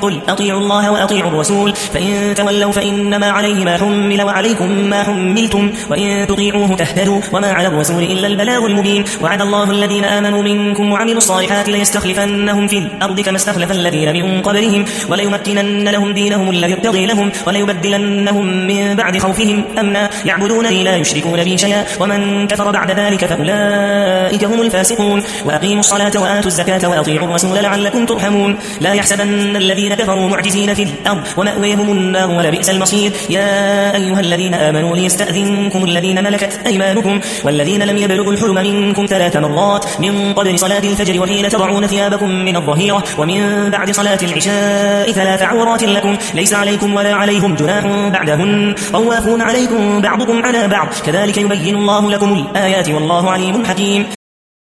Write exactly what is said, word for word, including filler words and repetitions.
قل أطيعوا الله وأطيعوا الرسول فإن تولوا فإنما عليه ما حمل وعليكم ما حملتم وإن تطيعوه تهتدوا وما على الرسول إلا البلاغ المبين. وعد الله الذين آمنوا منكم وعملوا الصالحات ليستخلفنهم في الأرض كما استخلف الذين من قبلهم وليمكنن لهم دينهم الذي ارتضي لهم وليبدلنهم من بعد خوفهم أمنا يعبدونني لا يشركون بي شيئا ومن كفر بعد ذلك فأولئك هم الفاسقون. وأقيموا الصلاة وآتوا الزكاة وأطيعوا الرسول لعلكم ترحمون. لا يحسبن الذين كفروا معجزين في الأرض ومأويهم النار ولبئس المصير. يا أيها الذين آمنوا ليستأذنكم الذين ملكت أيمانكم والذين لم يبلغوا الحلم منكم ثلاث مرات من قبل صلاة الفجر وحين تضعون ثيابكم من الظهيرة ومن بعد صلاة العشاء ثلاث عورات لكم ليس عليكم ولا عليهم جناح بعدهن طوافون عليكم بعضكم على بعض كذلك يبين الله لكم الآيات والله عليم حكيم.